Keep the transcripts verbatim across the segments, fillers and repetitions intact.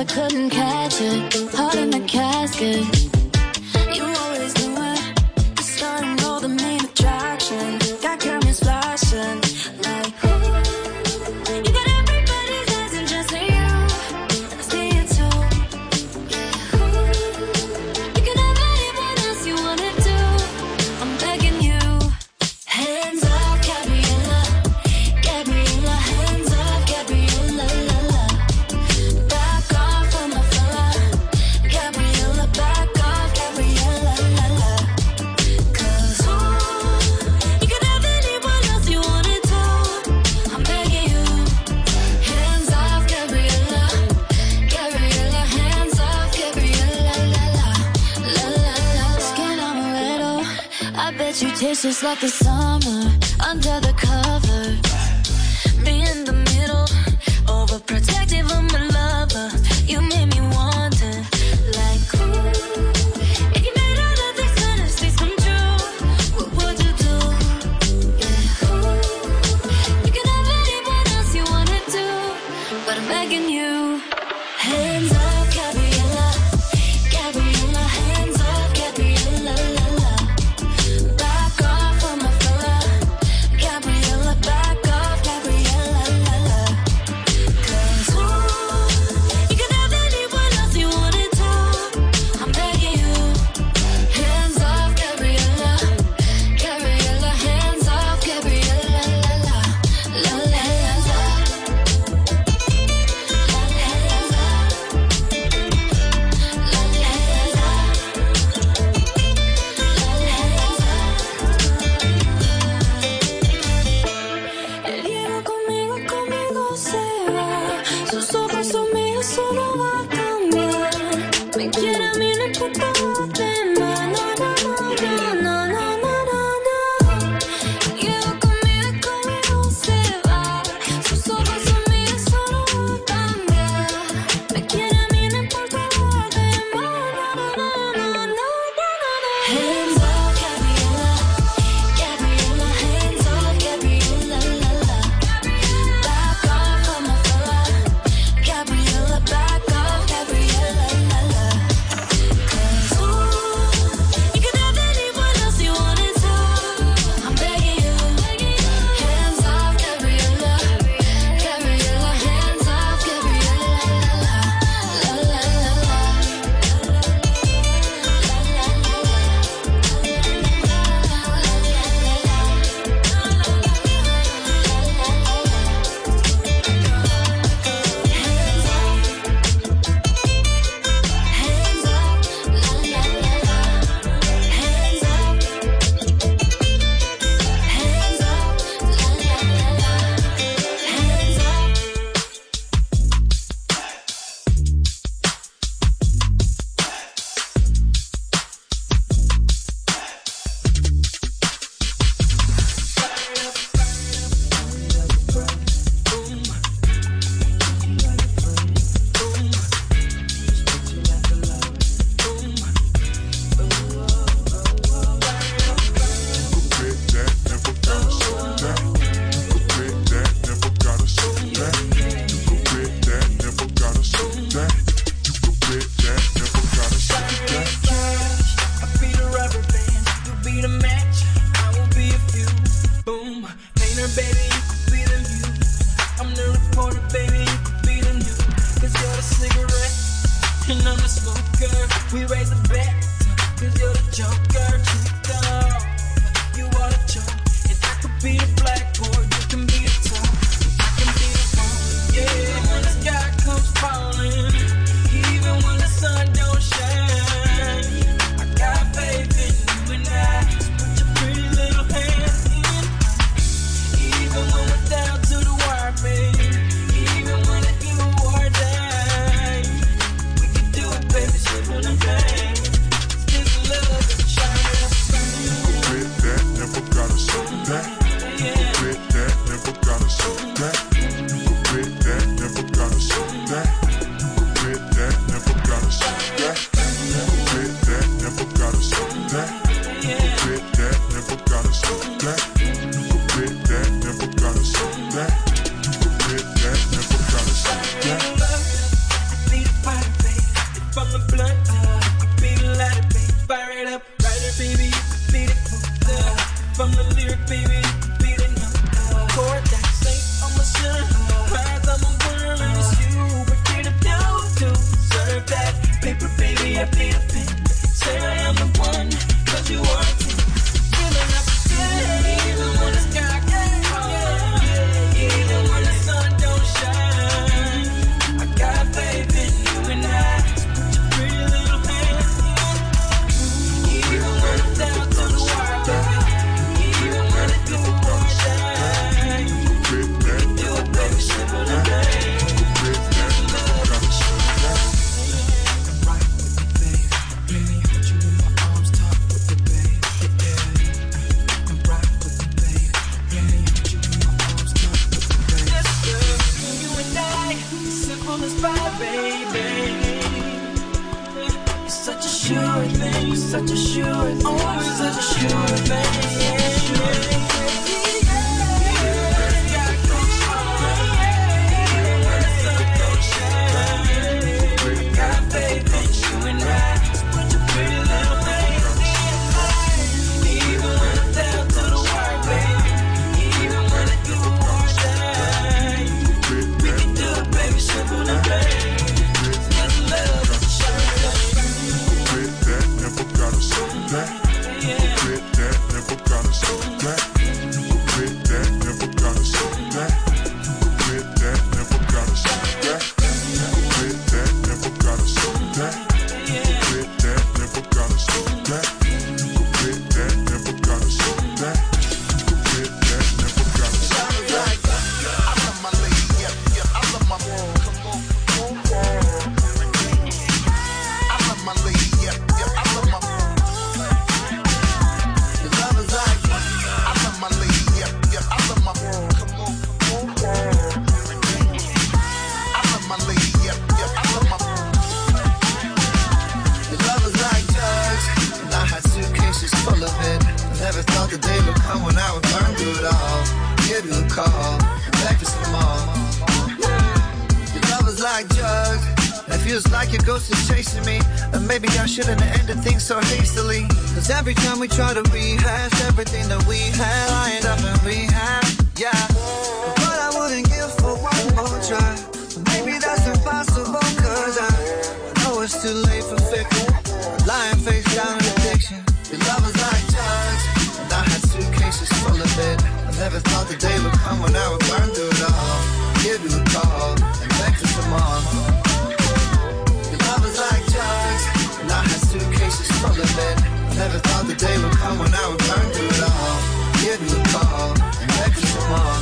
couldn't catch it. Heart in the casket. You always knew it. The start and all the main attraction. Got cameras flashing like ooh. You got everybody's eyes and just you. I see it too. Yeah, ooh. You can have anyone else you wanna do. I'm begging you. Hands off, Gabriella. Gabriella, hands off, Gabriella, la la. Back off from my fella. Gabriella, back off, Gabriella, la la. Cause ooh, you can have anyone else you wanna do. I'm begging you. Hands off, Gabriella. Gabriella, hands off, Gabriella, la la. La la la. Skin amaretto. I bet you taste just like the summer under the covers. Me in the middle, overprotective of my lover. You made me wonder, like ooh, if you made all of these fantasies come true, what would you do? Yeah, ooh, you can have anyone else you wanna do, but I'm begging you. Hands off, Gabriella, Gabriella, hands off, Gabriella, la la. Back off from my fella, Gabriella, back off, Gabriella, la la. Cause ooh, you can have anyone else you wanna do. I'm begging you. Hands off, Gabriella, Gabriella, hands off, Gabriella, la la. La la, hands off. La la, hands off. La la, hands off. La la, hands off. El hielo conmigo, conmigo se va. Sus ojos son míos, solo va a cambiar. Me quiere a mí, no importa los demás. No, no, no, no, no, no, no, no. El hielo conmigo, conmigo se va. Sus ojos son míos, solo va a cambiar. Me quiere a mí, no importa los demás. No, no, no, no, no, no, no. Hands off, Gabriella. Gabriella, hands off, Gabriella, la la. Back off from my fella. Gabriella, back off, Gabriella, la la. Cause ooh, you can have anyone else you wanna do. I'm begging you. Hands off, Gabriella. Gabriella, hands off, Gabriella, la la. La la la la. Baby, slip on the vein. This love is shining. thing. Such a sure thing. Oh, such a sure thing. So hastily, cause every time we try to rehash everything that we had, I end up in rehab, yeah. But I wouldn't give for one more try. Maybe that's impossible, cause I, I know it's too late for fickle. Lying face down in addiction. Your love was like drugs, and I had suitcases full of it. I never thought the day would come when I would burn through it all. Give you a call, and beg for some more. Your love was like drugs, and I had suitcases full of it. Never thought the day would come when I would burn through it all. Give you a call and beg for some more.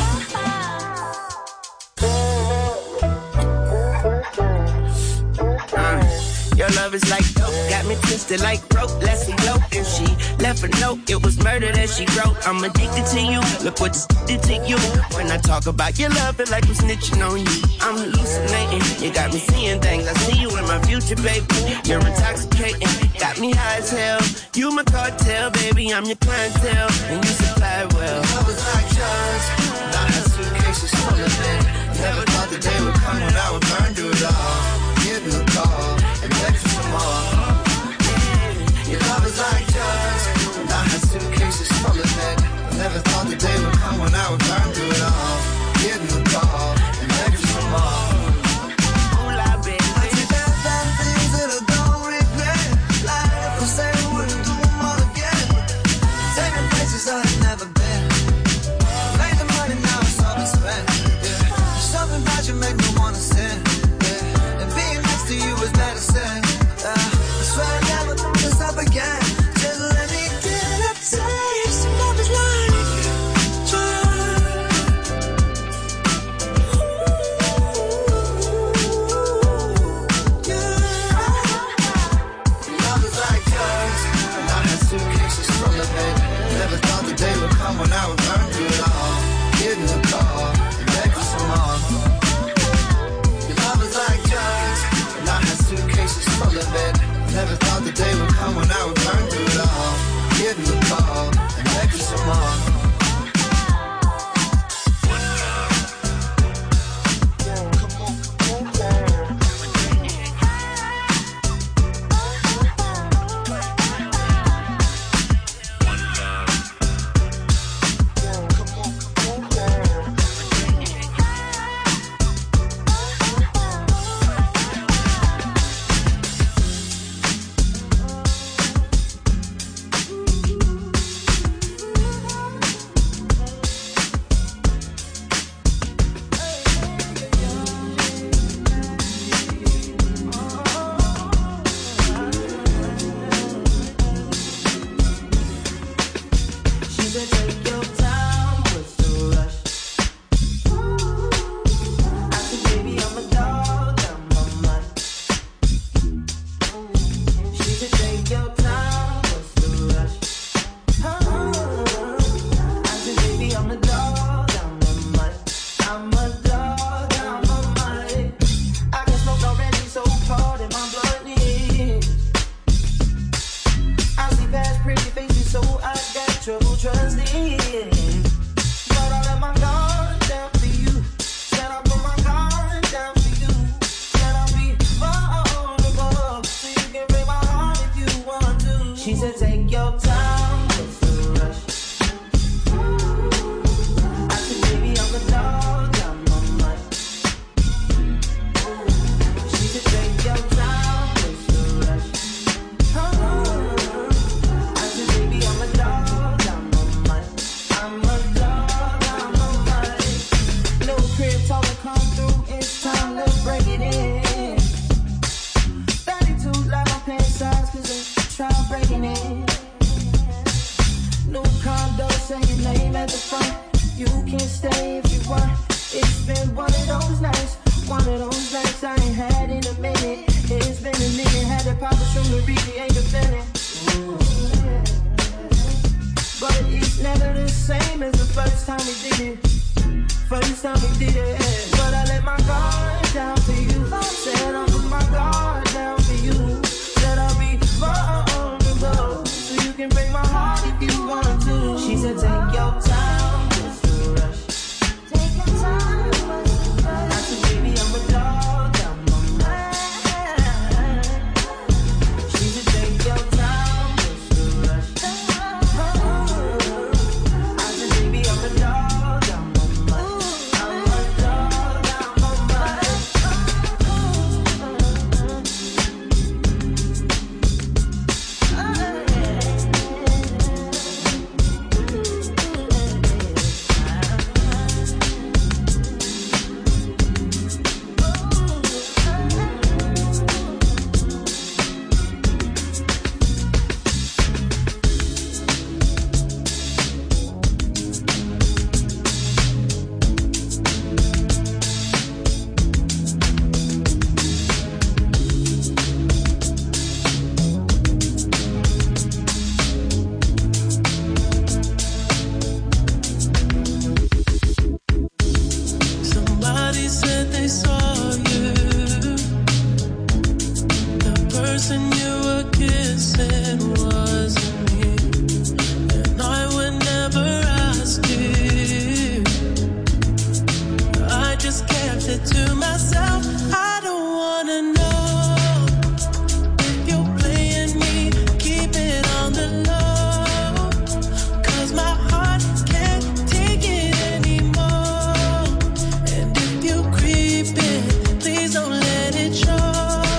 Uh, your love is like dope, got me twisted like rope. Let's elope. And she left a note, it was murder that she wrote. I'm addicted to you, look what this did to you. When I talk about your love, it like I'm snitching on you. I'm hallucinating, you got me seeing things. I see you in my future, baby. You're intoxicating, got me high as hell. You my cartel, baby, I'm your clientele, and you supply well. Love was like drugs, and I had suitcases full of it. Never thought the day would come when I would burn through it all. Give you a call and beg for some more. Your love is like drugs, and I had suitcases full of it. Never thought the day would come when I would burn through it all. Give you a call and beg for some more. When I would burn through it all, give you a call and beg for some more. Your love is like drugs, and I had suitcases full of it. Never thought the day would come when I would burn through it all. Give you a call and beg for some more. She said, take your time, what's the rush? I said, baby, I'm a dog, I'm a mutt. She said, take your time, what's the rush? I said, baby, I'm a dog, I'm a mutt. I'm a dog, I'm a mutt. Little crib, told her come through, it's time, let's break it in. thirty-two like my pants size, cause they try breaking it. New condo, say your name at the front. You can stay if you want. It's been one of those nights, one of those nights I ain't had in a minute. It's been a minute, had to pop a from the recreate the feeling. But it's never the same as the first time we did it. First time we did it. But I let my guard down for you. Said I'll put my guard down for you. Said I'll be vulnerable, so you can break my heart if you want to. She said, take your time, what's the rush? Take your time, what's the rush? I said, baby, I'm a dog, I'm a man. She said, take your time, what's the rush? I said, baby, I'm a dog, I'm a man. I'm a dog, I'm a man. Somebody said they saw you. The person you were kissing wasn't me, and I would never ask you. I just kept it to myself. I don't wanna know if you're playing me. Keep it on the low, 'cause my heart can't take it anymore. And if you creep it, please don't let it show.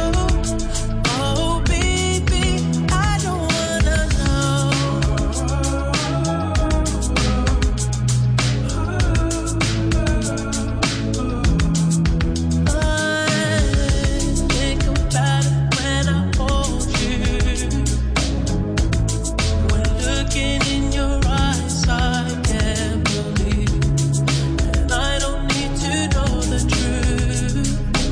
Oh baby, I don't wanna know. I think about it when I hold you. When looking in your eyes, I can't believe. And I don't need to know the truth.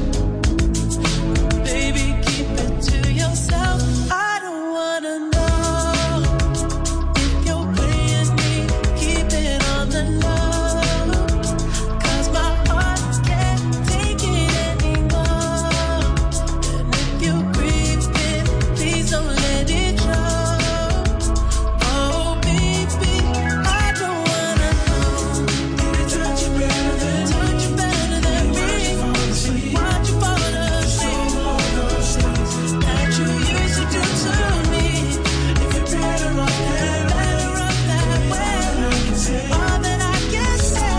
Baby, keep it to yourself. I don't wanna know if you're playing me. Keep it on the low, 'cause my heart can't take it anymore. And if you creep it, please don't let it show. Oh baby, I don't wanna know. Did it touch you better than touch you better than me? Why'd you fall asleep? That you used to do to me. If you're better off that, better off that way. All that I can say,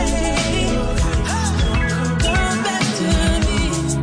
come back to me.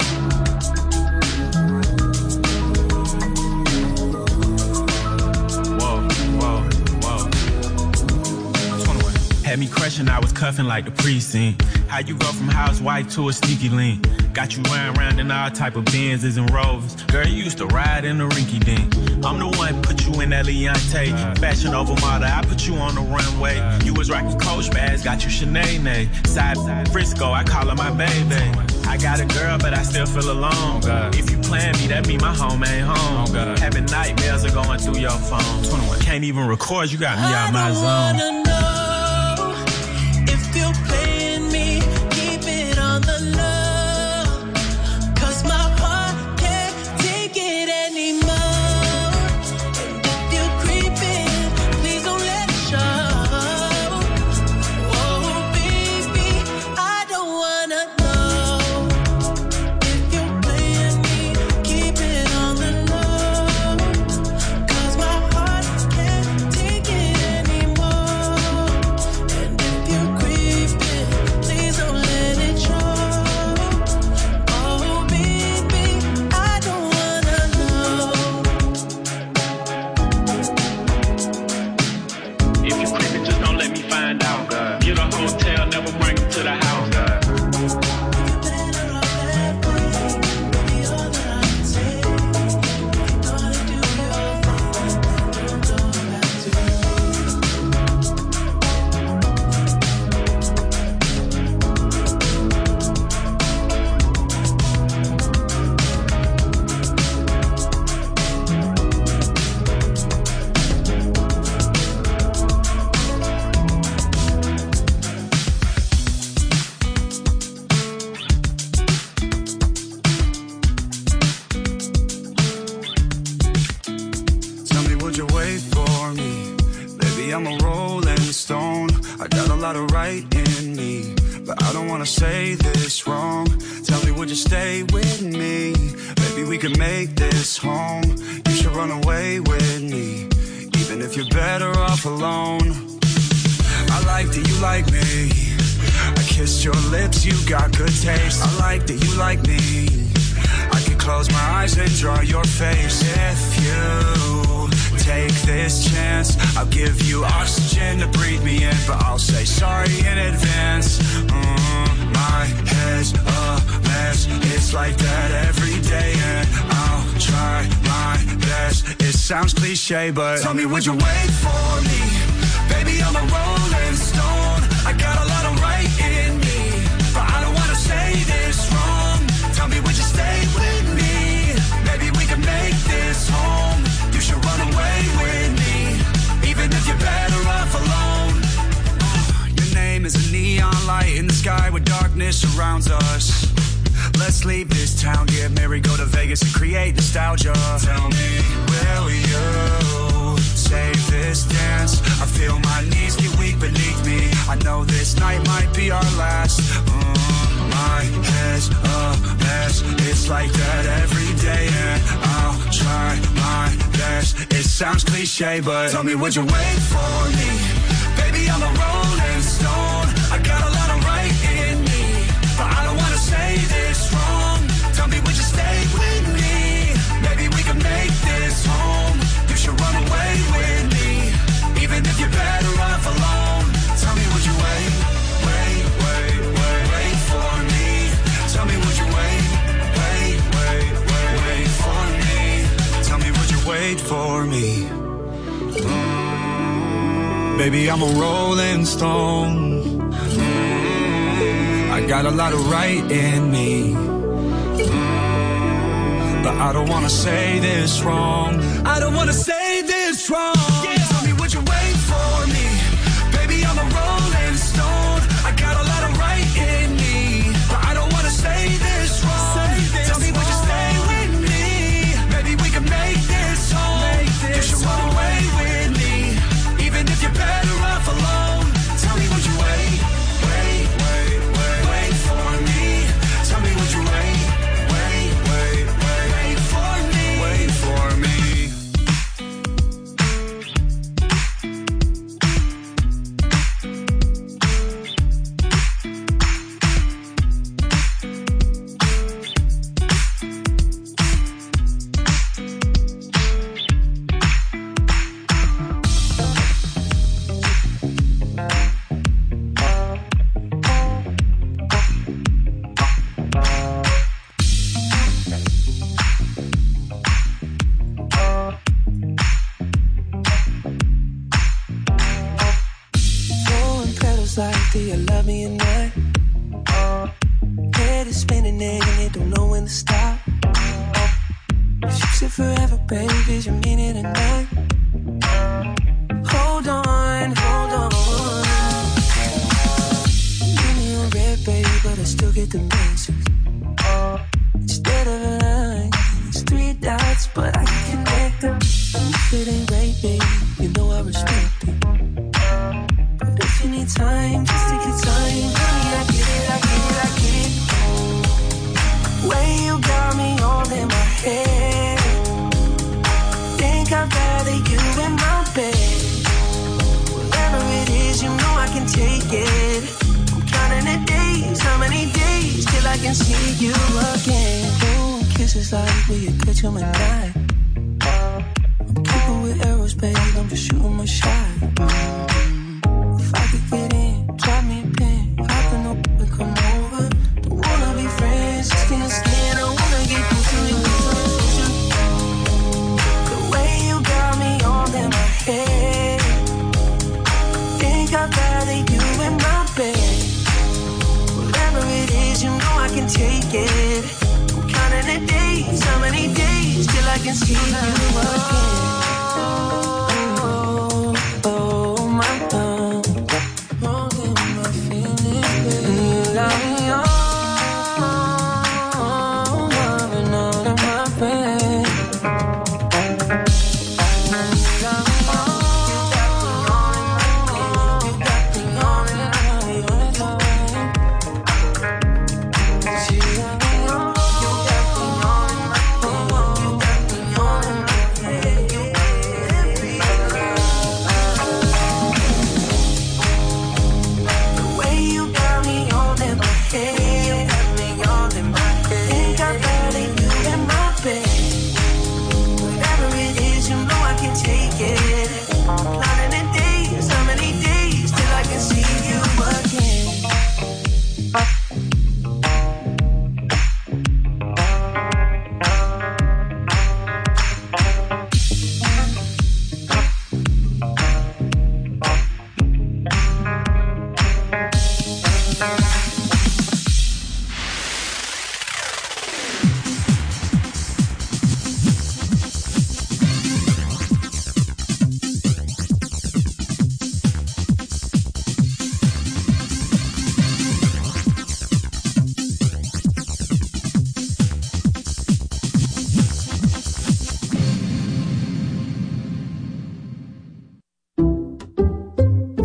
Whoa, whoa, whoa. twenty-one. Had me crushing, I was cuffing like the precinct. How you go from housewife to a sneaky link? Got you riding around in all type of Benzes and Rovers. Girl, you used to ride in the rinky dink. I'm the one put you in that Leontay. Fashion over model, I put you on the runway. You was rocking Coach bags, got you Sinead. Side Frisco, I call her my baby. I got a girl, but I still feel alone. If you plan me, that mean my home ain't home. Having nightmares are going through your phone. twenty-one. Can't even record, you got me out my I don't zone. wanna know if you're playing me. Keep it on the low, 'cause my heart can't take it anymore. And if you creep in, please don't let it show. Oh baby, I don't wanna know if you're playing me. Keep it on the low, 'cause my heart you wait for me? Baby, I'm a rolling stone. I got a lot of right in me, but I don't wanna say this wrong. Tell me, would you stay with me? Maybe we could make this home. You should run away with me, even if you're better off alone. I like that you like me. I kissed your lips, you got good taste. I like that you like me. I can close my eyes and draw your face. If you take this chance, I'll give you oxygen to breathe me in, but I'll say sorry in advance. Mm, my head's a mess. It's like that every day, and I'll try my best. It sounds cliche, but tell me, would you wait for me? Baby, I'm a rolling stone. I got a lot of right in me, but I don't wanna say this wrong. Tell me, would you stay with me? Maybe we can make this home. You should run away with me, even if you're better off alone. Your name is a neon light in the sky where darkness surrounds us. Let's leave this town, get married, go to Vegas and create nostalgia. Tell me, will you save this dance? I feel my knees get weak beneath me. I know this night might be our last. Mm, my head's a mess. It's like that every day, and I'll try my best. It sounds cliche, but tell me, would you wait for me? Baby, I'm a rolling stone. I got a lot of right in me, but I don't wanna say this wrong. Tell me, would you stay with me? Maybe we can make this home. You should run away with me, even if you're better off alone. Tell me, would you wait, wait, wait, wait, wait for me? Tell me, would you wait, wait, wait, wait, wait for me? Tell me, would you wait for me? Mm, baby, I'm a rolling stone. Mm, I got a lot of right in me, mm, but I don't wanna say this wrong. I don't wanna say this wrong. Yeah. Tell me, would you wait for me? Baby, I'm a rolling stone. I got a lot of right in me, but I don't wanna say this wrong. Say this Tell me, wrong. Would you stay with me? Maybe we can make this home. Make this you should run away with me, even if you're better off alone. Tell me, would you wait, wait, wait, wait, wait for me? Tell me, would you wait, wait, wait, wait, wait for me? Wait for me. Like, do you love me or not? Head is spinning and it don't know when to stop. If you said forever, baby, you mean it or not? Hold on, hold on. Give me a red, baby, but I still get the message. Instead of a line, it's three dots, but I can connect them. If it ain't right, baby, you know I respect it. If you need time, just take your time. Honey, I get it, I get it, I get it. Way you got me all in my head. Think I'd rather you in my bed. Whatever it is, you know I can take it. I'm counting the days, how many days till I can see you again. Oh, kisses like will you catch them at night? I'm keeping with arrows, babe, I'm just shooting my shot. If I could get in, drop me a pin, hop in up and come over. Don't wanna be friends, skin to skin, I wanna get close to you. The way you got me all in my head. Think I'd rather you in my bed. Whatever it is, you know I can take it. I'm counting the days, how many days till I can see you again.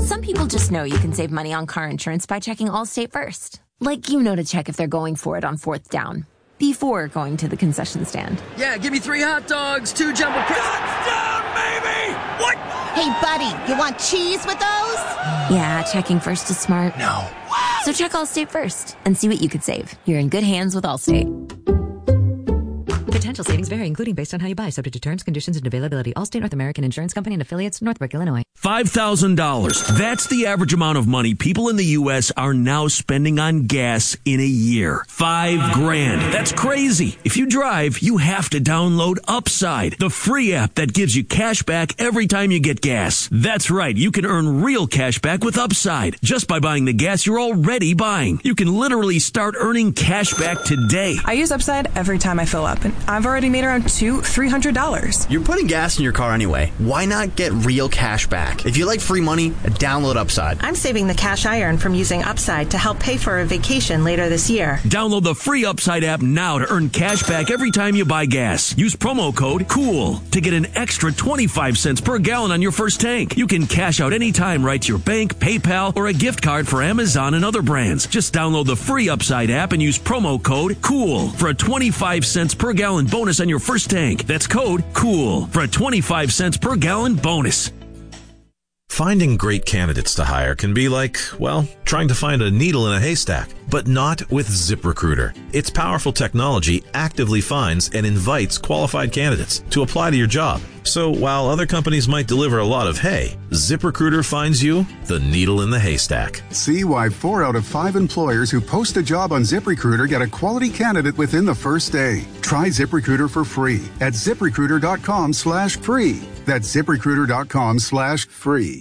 Some people just know you can save money on car insurance by checking Allstate first. Like you know to check if they're going for it on fourth down before going to the concession stand. Yeah, give me three hot dogs, two jumbo crackers. Touchdown, baby! What? Hey, buddy, you want cheese with those? Yeah, checking first is smart. No. What? So check Allstate first and see what you could save. You're in good hands with Allstate. Potential savings vary, including based on how you buy, subject to terms, conditions, and availability. Allstate North American Insurance Company and affiliates, Northbrook, Illinois. five thousand dollars. That's the average amount of money people in the U S are now spending on gas in a year. Five grand. That's crazy. If you drive, you have to download Upside, the free app that gives you cash back every time you get gas. That's right. You can earn real cash back with Upside just by buying the gas you're already buying. You can literally start earning cash back today. I use Upside every time I fill up, and I've already made around two, three hundred dollars. You're putting gas in your car anyway. Why not get real cash back? If you like free money, download Upside. I'm saving the cash I earn from using Upside to help pay for a vacation later this year. Download the free Upside app now to earn cash back every time you buy gas. Use promo code COOL to get an extra twenty-five cents per gallon on your first tank. You can cash out anytime right to your bank, PayPal, or a gift card for Amazon and other brands. Just download the free Upside app and use promo code COOL for a twenty-five cents per gallon bonus on your first tank. That's code COOL for a twenty-five cents per gallon bonus. Finding great candidates to hire can be like, well, trying to find a needle in a haystack, but not with ZipRecruiter. Its powerful technology actively finds and invites qualified candidates to apply to your job. So while other companies might deliver a lot of hay, ZipRecruiter finds you the needle in the haystack. See why four out of five employers who post a job on ZipRecruiter get a quality candidate within the first day. Try ZipRecruiter for free at ZipRecruiter.com slash free. That's ZipRecruiter.com slash free.